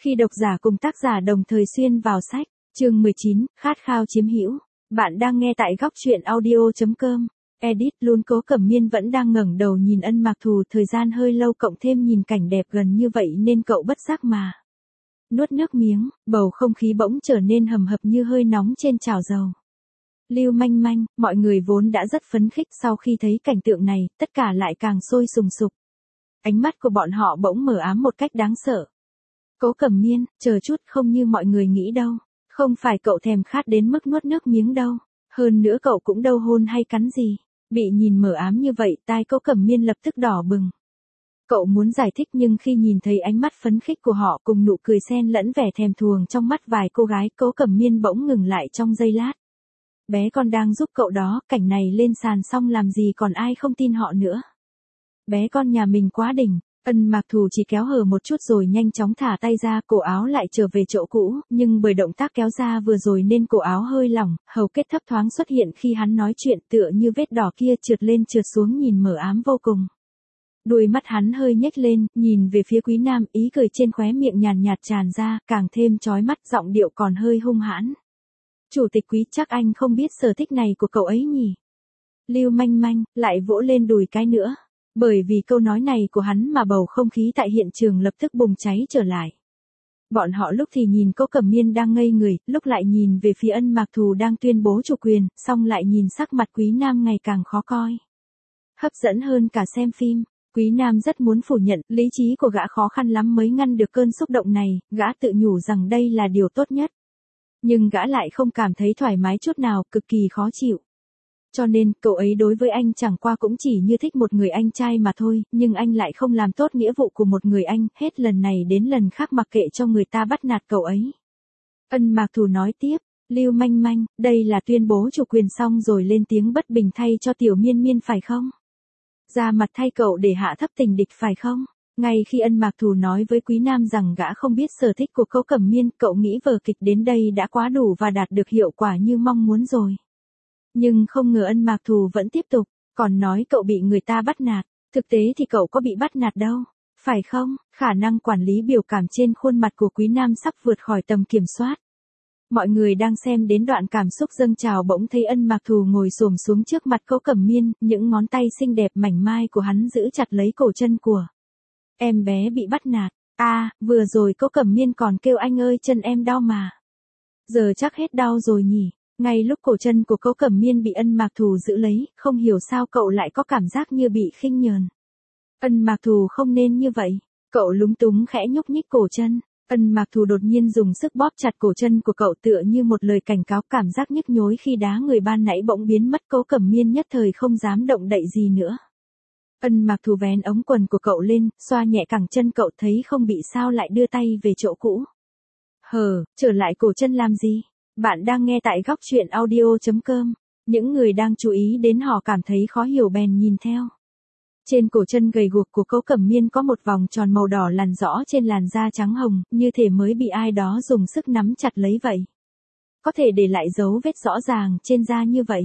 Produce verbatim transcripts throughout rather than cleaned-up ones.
Khi độc giả cùng tác giả đồng thời xuyên vào sách, chương mười chín, khát khao chiếm hữu. Bạn đang nghe tại góc truyện audio chấm com. Edit luôn. Cố Cẩm Miên vẫn đang ngẩng đầu nhìn Ân Mạc Thù, thời gian hơi lâu cộng thêm nhìn cảnh đẹp gần như vậy nên cậu bất giác mà nuốt nước miếng, bầu không khí bỗng trở nên hầm hập như hơi nóng trên chảo dầu. Lưu manh manh, mọi người vốn đã rất phấn khích, sau khi thấy cảnh tượng này, tất cả lại càng sôi sùng sục. Ánh mắt của bọn họ bỗng mờ ám một cách đáng sợ. Cố Cẩm Miên, chờ chút, không như mọi người nghĩ đâu. Không phải cậu thèm khát đến mức nuốt nước miếng đâu. Hơn nữa cậu cũng đâu hôn hay cắn gì. Bị nhìn mờ ám như vậy, tai Cố Cẩm Miên lập tức đỏ bừng. Cậu muốn giải thích nhưng khi nhìn thấy ánh mắt phấn khích của họ cùng nụ cười xen lẫn vẻ thèm thuồng trong mắt vài cô gái, Cố Cẩm Miên bỗng ngừng lại trong giây lát. Bé con đang giúp cậu đó, cảnh này lên sàn xong làm gì còn ai không tin họ nữa. Bé con nhà mình quá đỉnh. Ân Mạc Thù chỉ kéo hờ một chút rồi nhanh chóng thả tay ra, cổ áo lại trở về chỗ cũ, nhưng bởi động tác kéo ra vừa rồi nên cổ áo hơi lỏng, hầu kết thấp thoáng xuất hiện khi hắn nói chuyện, tựa như vết đỏ kia trượt lên trượt xuống nhìn mờ ám vô cùng. Đuôi mắt hắn hơi nhếch lên, nhìn về phía Quý Nam, ý cười trên khóe miệng nhàn nhạt tràn ra, càng thêm chói mắt, giọng điệu còn hơi hung hãn. Chủ tịch Quý, chắc anh không biết sở thích này của cậu ấy nhỉ? Lưu manh manh, lại vỗ lên đùi cái nữa. Bởi vì câu nói này của hắn mà bầu không khí tại hiện trường lập tức bùng cháy trở lại. Bọn họ lúc thì nhìn Cố Cẩm Miên đang ngây người, lúc lại nhìn về phía Ân Mạc Thù đang tuyên bố chủ quyền, xong lại nhìn sắc mặt Quý Nam ngày càng khó coi. Hấp dẫn hơn cả xem phim. Quý Nam rất muốn phủ nhận, lý trí của gã khó khăn lắm mới ngăn được cơn xúc động này, gã tự nhủ rằng đây là điều tốt nhất. Nhưng gã lại không cảm thấy thoải mái chút nào, cực kỳ khó chịu. Cho nên, cậu ấy đối với anh chẳng qua cũng chỉ như thích một người anh trai mà thôi, nhưng anh lại không làm tốt nghĩa vụ của một người anh, hết lần này đến lần khác mặc kệ cho người ta bắt nạt cậu ấy. Ân Mạc Thù nói tiếp, Lưu manh manh, đây là tuyên bố chủ quyền xong rồi lên tiếng bất bình thay cho Tiểu Miên Miên phải không? Ra mặt thay cậu để hạ thấp tình địch phải không? Ngay khi Ân Mạc Thù nói với Quý Nam rằng gã không biết sở thích của Cố Cẩm Miên, cậu nghĩ vở kịch đến đây đã quá đủ và đạt được hiệu quả như mong muốn rồi. Nhưng không ngờ Ân Mạc Thù vẫn tiếp tục, còn nói cậu bị người ta bắt nạt, thực tế thì cậu có bị bắt nạt đâu, phải không? Khả năng quản lý biểu cảm trên khuôn mặt của Quý Nam sắp vượt khỏi tầm kiểm soát. Mọi người đang xem đến đoạn cảm xúc dâng trào bỗng thấy Ân Mạc Thù ngồi xổm xuống trước mặt Cố Cẩm Miên, những ngón tay xinh đẹp mảnh mai của hắn giữ chặt lấy cổ chân của em bé bị bắt nạt. A, à, vừa rồi Cố Cẩm Miên còn kêu anh ơi chân em đau mà. Giờ chắc hết đau rồi nhỉ? Ngay lúc cổ chân của Cố Cẩm Miên bị Ân Mạc Thù giữ lấy, không hiểu sao cậu lại có cảm giác như bị khinh nhờn. Ân Mạc Thù không nên như vậy. Cậu lúng túng khẽ nhúc nhích cổ chân. Ân Mạc Thù đột nhiên dùng sức bóp chặt cổ chân của cậu tựa như một lời cảnh cáo, cảm giác nhức nhối khi đá người ban nãy bỗng biến mất. Cố Cẩm Miên nhất thời không dám động đậy gì nữa. Ân Mạc Thù vén ống quần của cậu lên, xoa nhẹ cẳng chân cậu, thấy không bị sao lại đưa tay về chỗ cũ. Hờ, trở lại cổ chân làm gì? Bạn đang nghe tại góc truyện audio chấm com. Những người đang chú ý đến họ cảm thấy khó hiểu bèn nhìn theo. Trên cổ chân gầy guộc của Cố Cẩm Miên có một vòng tròn màu đỏ lằn rõ trên làn da trắng hồng, như thể mới bị ai đó dùng sức nắm chặt lấy vậy. Có thể để lại dấu vết rõ ràng trên da như vậy.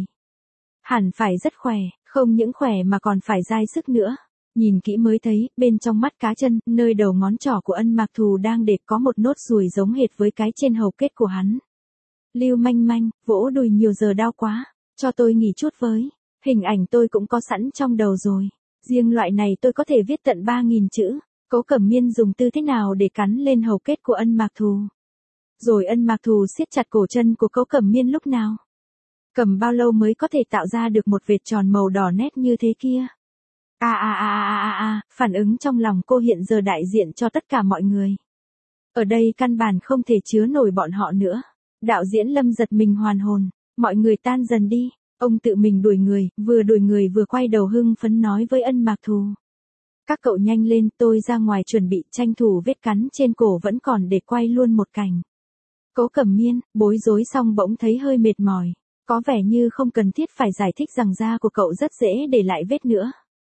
Hẳn phải rất khỏe, không những khỏe mà còn phải dai sức nữa. Nhìn kỹ mới thấy, bên trong mắt cá chân, nơi đầu ngón trỏ của Ân Mạc Thù đang để có một nốt ruồi giống hệt với cái trên hầu kết của hắn. Lưu manh manh, vỗ đùi nhiều giờ đau quá, cho tôi nghỉ chút với. Hình ảnh tôi cũng có sẵn trong đầu rồi. Riêng loại này tôi có thể viết tận ba nghìn chữ. Cố Cẩm Miên dùng tư thế nào để cắn lên hầu kết của Ân Mạc Thù? Rồi Ân Mạc Thù siết chặt cổ chân của Cố Cẩm Miên lúc nào? Cầm bao lâu mới có thể tạo ra được một vệt tròn màu đỏ nét như thế kia? A a a a a a, phản ứng trong lòng cô hiện giờ đại diện cho tất cả mọi người. Ở đây căn bản không thể chứa nổi bọn họ nữa. Đạo diễn Lâm giật mình hoàn hồn, mọi người tan dần đi, ông tự mình đuổi người, vừa đuổi người vừa quay đầu hưng phấn nói với Ân Mạc Thù. Các cậu nhanh lên, tôi ra ngoài chuẩn bị, tranh thủ vết cắn trên cổ vẫn còn để quay luôn một cảnh. Cố Cẩm Miên, bối rối xong bỗng thấy hơi mệt mỏi, có vẻ như không cần thiết phải giải thích rằng da của cậu rất dễ để lại vết nữa.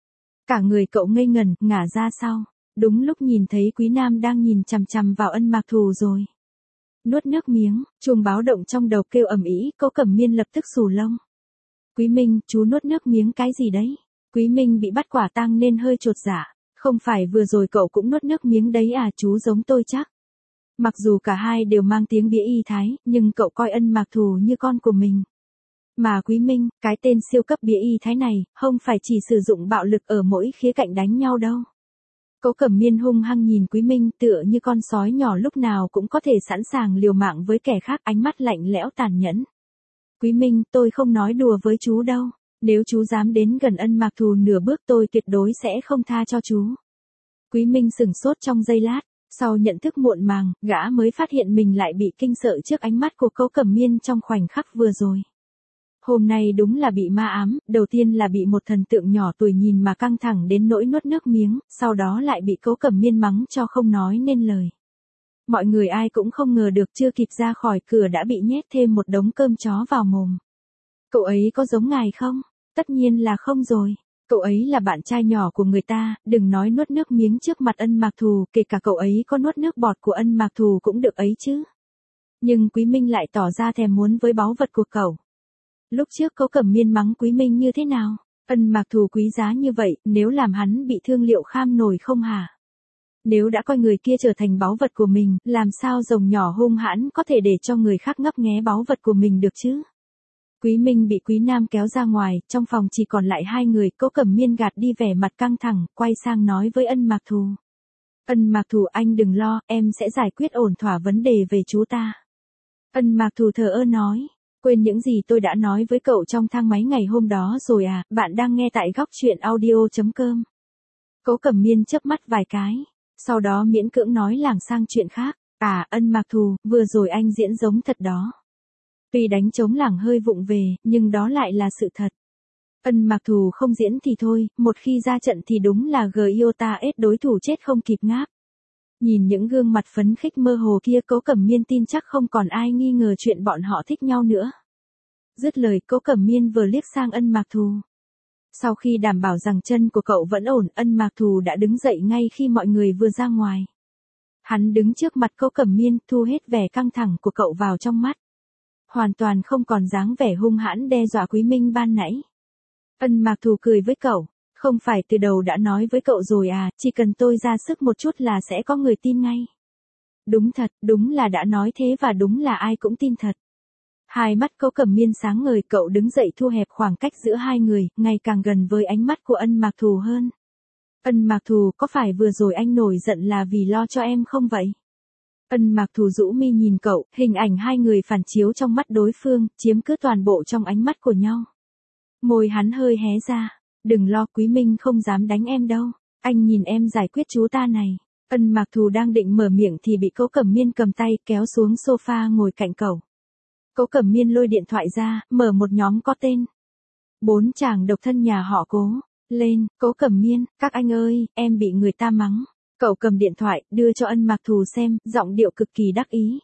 Cả người cậu ngây ngẩn, ngả ra sau, đúng lúc nhìn thấy Quý Nam đang nhìn chằm chằm vào Ân Mạc Thù rồi. Nuốt nước miếng, chuông báo động trong đầu kêu ầm ĩ, Cố Cẩm Miên lập tức xù lông. Quý Minh, chú nuốt nước miếng cái gì đấy? Quý Minh bị bắt quả tang nên hơi chột dạ, không phải vừa rồi cậu cũng nuốt nước miếng đấy à, chú giống tôi chắc. Mặc dù cả hai đều mang tiếng bía y thái, nhưng cậu coi Ân Mạc Thù như con của mình. Mà Quý Minh, cái tên siêu cấp bía y thái này, không phải chỉ sử dụng bạo lực ở mỗi khía cạnh đánh nhau đâu. Cố Cẩm Miên hung hăng nhìn Quý Minh tựa như con sói nhỏ lúc nào cũng có thể sẵn sàng liều mạng với kẻ khác, ánh mắt lạnh lẽo tàn nhẫn. Quý Minh, tôi không nói đùa với chú đâu. Nếu chú dám đến gần Ân Mạc Thù nửa bước tôi tuyệt đối sẽ không tha cho chú. Quý Minh sửng sốt trong giây lát, sau nhận thức muộn màng, gã mới phát hiện mình lại bị kinh sợ trước ánh mắt của Cố Cẩm Miên trong khoảnh khắc vừa rồi. Hôm nay đúng là bị ma ám, đầu tiên là bị một thần tượng nhỏ tuổi nhìn mà căng thẳng đến nỗi nuốt nước miếng, sau đó lại bị Cố Cẩm Miên mắng cho không nói nên lời. Mọi người ai cũng không ngờ được chưa kịp ra khỏi cửa đã bị nhét thêm một đống cơm chó vào mồm. Cậu ấy có giống ngài không? Tất nhiên là không rồi. Cậu ấy là bạn trai nhỏ của người ta, đừng nói nuốt nước miếng trước mặt Ân Mạc Thù, kể cả cậu ấy có nuốt nước bọt của Ân Mạc Thù cũng được ấy chứ. Nhưng Quý Minh lại tỏ ra thèm muốn với báu vật của cậu. Lúc trước Cố Cẩm Miên mắng Quý Minh như thế nào? Ân Mạc Thù quý giá như vậy, nếu làm hắn bị thương liệu kham nổi không hả? Nếu đã coi người kia trở thành báu vật của mình, làm sao rồng nhỏ hung hãn có thể để cho người khác ngấp nghé báu vật của mình được chứ? Quý Minh bị Quý Nam kéo ra ngoài, trong phòng chỉ còn lại hai người, Cố Cẩm Miên gạt đi vẻ mặt căng thẳng, quay sang nói với Ân Mạc Thù. Ân Mạc Thù anh đừng lo, em sẽ giải quyết ổn thỏa vấn đề về chú ta. Ân Mạc Thù thờ ơ nói, quên những gì tôi đã nói với cậu trong thang máy ngày hôm đó rồi à, bạn đang nghe tại góc truyện audio chấm com. Cố Cẩm Miên chớp mắt vài cái, sau đó miễn cưỡng nói lảng sang chuyện khác, à Ân Mạc Thù, vừa rồi anh diễn giống thật đó. Tuy đánh trống lảng hơi vụng về, nhưng đó lại là sự thật. Ân Mạc Thù không diễn thì thôi, một khi ra trận thì đúng là Giota ết đối thủ chết không kịp ngáp. Nhìn những gương mặt phấn khích mơ hồ kia, Cố Cẩm Miên tin chắc không còn ai nghi ngờ chuyện bọn họ thích nhau nữa. Dứt lời, Cố Cẩm Miên vừa liếc sang Ân Mạc Thù. Sau khi đảm bảo rằng chân của cậu vẫn ổn, Ân Mạc Thù đã đứng dậy ngay khi mọi người vừa ra ngoài. Hắn đứng trước mặt Cố Cẩm Miên, thu hết vẻ căng thẳng của cậu vào trong mắt. Hoàn toàn không còn dáng vẻ hung hãn đe dọa Quý Minh ban nãy. Ân Mạc Thù cười với cậu, không phải từ đầu đã nói với cậu rồi à, chỉ cần tôi ra sức một chút là sẽ có người tin ngay. Đúng thật, đúng là đã nói thế và đúng là ai cũng tin thật. Hai mắt Cố Cẩm Miên sáng ngời, cậu đứng dậy thu hẹp khoảng cách giữa hai người, ngày càng gần với ánh mắt của Ân Mạc Thù hơn. Ân Mạc Thù, có phải vừa rồi anh nổi giận là vì lo cho em không vậy? Ân Mạc Thù rũ mi nhìn cậu, hình ảnh hai người phản chiếu trong mắt đối phương, chiếm cứ toàn bộ trong ánh mắt của nhau. Môi hắn hơi hé ra, đừng lo, Quý Minh không dám đánh em đâu, anh nhìn em giải quyết chú ta này. Ân Mạc Thù đang định mở miệng thì bị Cố Cẩm Miên cầm tay kéo xuống sofa ngồi cạnh cậu. Cố Cẩm Miên lôi điện thoại ra, mở một nhóm có tên Bốn chàng độc thân nhà họ Cố. Lên, Cố Cẩm Miên, các anh ơi, em bị người ta mắng. Cậu cầm điện thoại, đưa cho Ân Mạc Thù xem, giọng điệu cực kỳ đắc ý.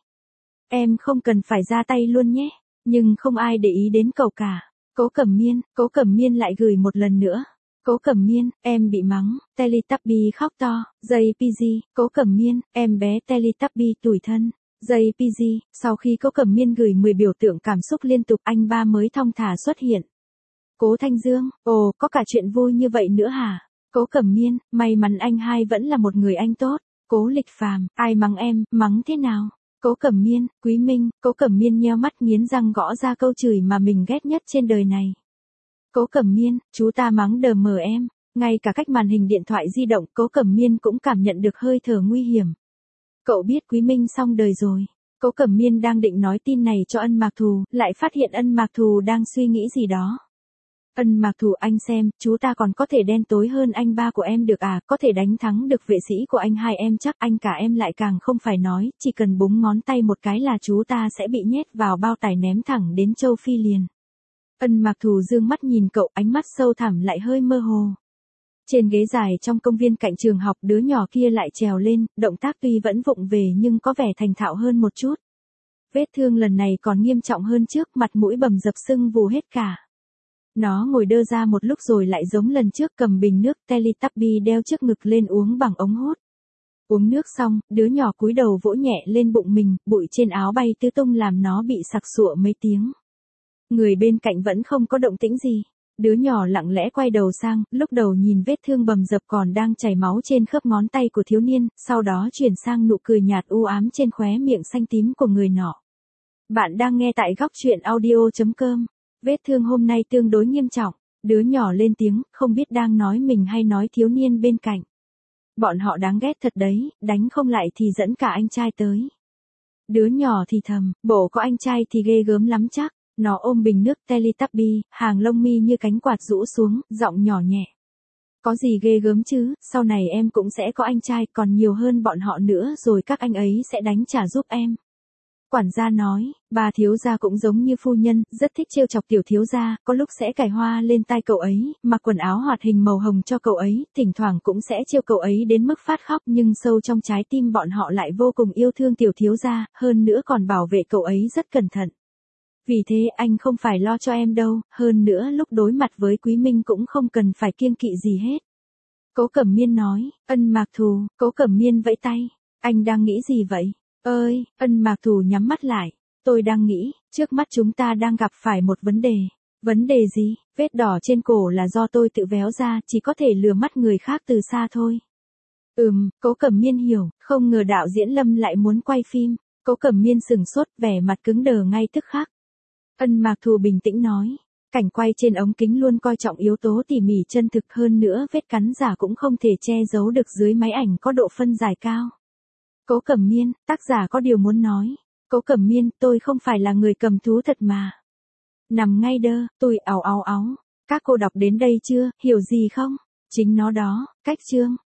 Em không cần phải ra tay luôn nhé, nhưng không ai để ý đến cậu cả. Cố Cẩm Miên, Cố Cẩm Miên lại gửi một lần nữa. Cố Cẩm Miên, em bị mắng, Teletubby khóc to, jay pê giê, Cố Cẩm Miên, em bé Teletubby tủi thân, jay pê giê, sau khi Cố Cẩm Miên gửi mười biểu tượng cảm xúc liên tục, anh ba mới thong thả xuất hiện. Cố Thanh Dương, ồ, có cả chuyện vui như vậy nữa hả? Cố Cẩm Miên, may mắn anh hai vẫn là một người anh tốt. Cố Lịch Phàm, ai mắng em, mắng thế nào? Cố Cẩm Miên, Quý Minh, Cố Cẩm Miên nheo mắt nghiến răng gõ ra câu chửi mà mình ghét nhất trên đời này. Cố Cẩm Miên, chú ta mắng đờ mờ em, ngay cả cách màn hình điện thoại di động, Cố Cẩm Miên cũng cảm nhận được hơi thở nguy hiểm. Cậu biết Quý Minh xong đời rồi. Cố Cẩm Miên đang định nói tin này cho Ân Mạc Thù, lại phát hiện Ân Mạc Thù đang suy nghĩ gì đó. Ân Mạc Thù, anh xem, chú ta còn có thể đen tối hơn anh ba của em được à, có thể đánh thắng được vệ sĩ của anh hai em chắc, anh cả em lại càng không phải nói, chỉ cần búng ngón tay một cái là chú ta sẽ bị nhét vào bao tải ném thẳng đến châu Phi liền. Ân Mạc Thù dương mắt nhìn cậu, ánh mắt sâu thẳm lại hơi mơ hồ. Trên ghế dài trong công viên cạnh trường học, đứa nhỏ kia lại trèo lên, động tác tuy vẫn vụng về nhưng có vẻ thành thạo hơn một chút. Vết thương lần này còn nghiêm trọng hơn trước, mặt mũi bầm dập sưng vù hết cả. Nó ngồi đơ ra một lúc rồi lại giống lần trước cầm bình nước Teletubby đeo trước ngực lên uống bằng ống hút. Uống nước xong, đứa nhỏ cúi đầu vỗ nhẹ lên bụng mình, bụi trên áo bay tứ tung làm nó bị sặc sụa mấy tiếng. Người bên cạnh vẫn không có động tĩnh gì. Đứa nhỏ lặng lẽ quay đầu sang, lúc đầu nhìn vết thương bầm dập còn đang chảy máu trên khớp ngón tay của thiếu niên, sau đó chuyển sang nụ cười nhạt u ám trên khóe miệng xanh tím của người nọ. Bạn đang nghe tại góc truyện audio.com. Vết thương hôm nay tương đối nghiêm trọng. Đứa nhỏ lên tiếng, không biết đang nói mình hay nói thiếu niên bên cạnh. Bọn họ đáng ghét thật đấy, đánh không lại thì dẫn cả anh trai tới. Đứa nhỏ thì thầm, bộ có anh trai thì ghê gớm lắm chắc. Nó ôm bình nước Teletubby, hàng lông mi như cánh quạt rũ xuống, giọng nhỏ nhẹ. Có gì ghê gớm chứ, sau này em cũng sẽ có anh trai, còn nhiều hơn bọn họ nữa rồi các anh ấy sẽ đánh trả giúp em. Quản gia nói, bà thiếu gia cũng giống như phu nhân, rất thích trêu chọc tiểu thiếu gia, có lúc sẽ cài hoa lên tai cậu ấy, mặc quần áo hoạt hình màu hồng cho cậu ấy, thỉnh thoảng cũng sẽ trêu cậu ấy đến mức phát khóc, nhưng sâu trong trái tim bọn họ lại vô cùng yêu thương tiểu thiếu gia, hơn nữa còn bảo vệ cậu ấy rất cẩn thận. Vì thế anh không phải lo cho em đâu, hơn nữa lúc đối mặt với Quý Minh cũng không cần phải kiêng kỵ gì hết. Cố Cẩm Miên nói, Ân Mạc Thù, Cố Cẩm Miên vẫy tay, anh đang nghĩ gì vậy? Ơi, Ân Mạc Thù nhắm mắt lại, tôi đang nghĩ, trước mắt chúng ta đang gặp phải một vấn đề. Vấn đề gì? Vết đỏ trên cổ là do tôi tự véo ra, chỉ có thể lừa mắt người khác từ xa thôi. Ừm, Cố Cẩm Miên hiểu, không ngờ đạo diễn Lâm lại muốn quay phim. Cố Cẩm Miên sừng sốt, vẻ mặt cứng đờ ngay tức khắc. Ân Mạc Thù bình tĩnh nói, cảnh quay trên ống kính luôn coi trọng yếu tố tỉ mỉ chân thực, hơn nữa vết cắn giả cũng không thể che giấu được dưới máy ảnh có độ phân giải cao. Cố Cẩm Miên, tác giả có điều muốn nói. Cố Cẩm Miên, tôi không phải là người cầm thú thật mà. Nằm ngay đơ, tôi ào ào áo. Các cô đọc đến đây chưa, hiểu gì không? Chính nó đó, cách chương.